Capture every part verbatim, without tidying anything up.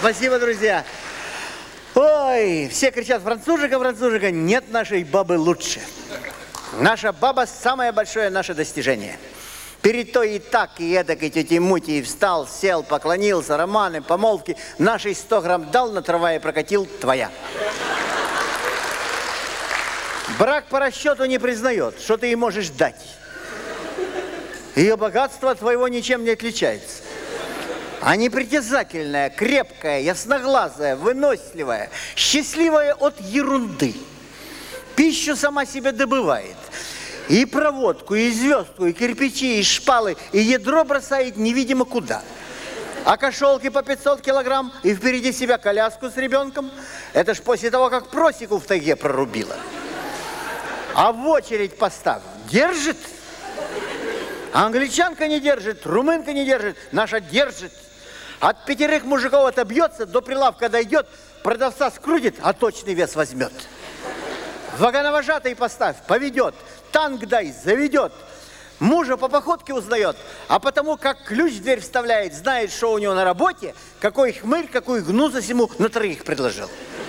Спасибо, друзья. Ой, все кричат: францужика, францужика. Нет нашей бабы лучше. Наша баба – самое большое наше достижение. Перед той и так, и эдак, и тетей Мути, и встал, сел, поклонился, романы, помолвки. Нашей сто грамм дал, на трамвае прокатил, твоя. Брак по расчету не признает, что ты ей можешь дать. Ее богатство от твоего ничем не отличается. А непритязательная, крепкая, ясноглазая, выносливая, счастливая от ерунды. Пищу сама себе добывает. И проводку, и звездку, и кирпичи, и шпалы, и ядро бросает невидимо куда. А кошелки по пятьсот килограмм, и впереди себя коляску с ребенком. Это ж после того, как просеку в тайге прорубила. А в очередь поставь. Держит. А англичанка не держит, румынка не держит, наша держит. От пятерых мужиков отобьется, до прилавка дойдет, продавца скрутит, а точный вес возьмет. Вагоновожатый поставь, поведет, танк дай, заведет. Мужа по походке узнает, а потому как ключ в дверь вставляет, знает, что у него на работе, какой хмырь, какую гнусность ему на троих предложил.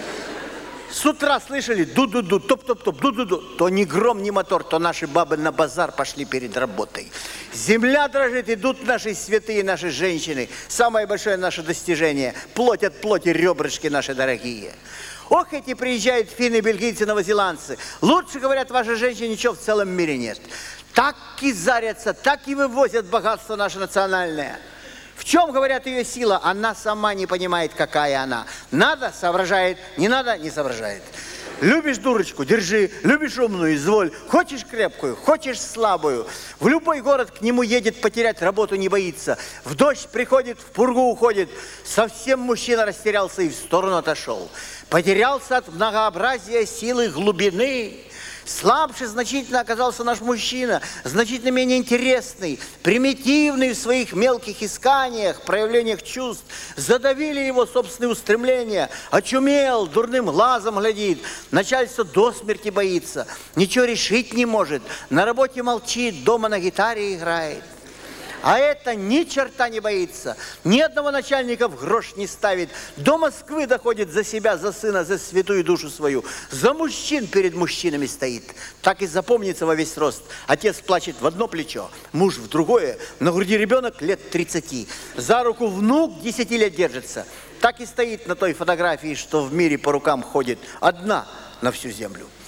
С утра слышали ду-ду-ду, топ-топ-топ, ду-ду-ду. То ни гром, ни мотор, то наши бабы на базар пошли перед работой. Земля дрожит, идут наши святые, наши женщины. Самое большое наше достижение. Плоть от плоти, ребрышки наши дорогие. Ох, эти приезжают финны, бельгийцы, новозеландцы. Лучше, говорят, ваши женщины ничего в целом мире нет. Так и зарятся, так и вывозят богатство наше национальное. В чем, говорят, ее сила? Она сама не понимает, какая она. Надо – соображает, не надо – не соображает. Любишь дурочку – держи, любишь умную – изволь. Хочешь крепкую, хочешь слабую. В любой город к нему едет, потерять работу не боится. В дождь приходит, в пургу уходит. Совсем мужчина растерялся и в сторону отошел. Потерялся от многообразия силы глубины. Слабше значительно оказался наш мужчина, значительно менее интересный, примитивный в своих мелких исканиях, проявлениях чувств. Задавили его собственные устремления, очумел, дурным глазом глядит, начальство до смерти боится, ничего решить не может, на работе молчит, дома на гитаре играет. А это ни черта не боится, ни одного начальника в грош не ставит. До Москвы доходит за себя, за сына, за святую душу свою. За мужчин перед мужчинами стоит. Так и запомнится во весь рост. Отец плачет в одно плечо, муж в другое. На груди ребенок лет тридцати. За руку внук десяти лет держится. Так и стоит на той фотографии, что в мире по рукам ходит. Одна на всю землю.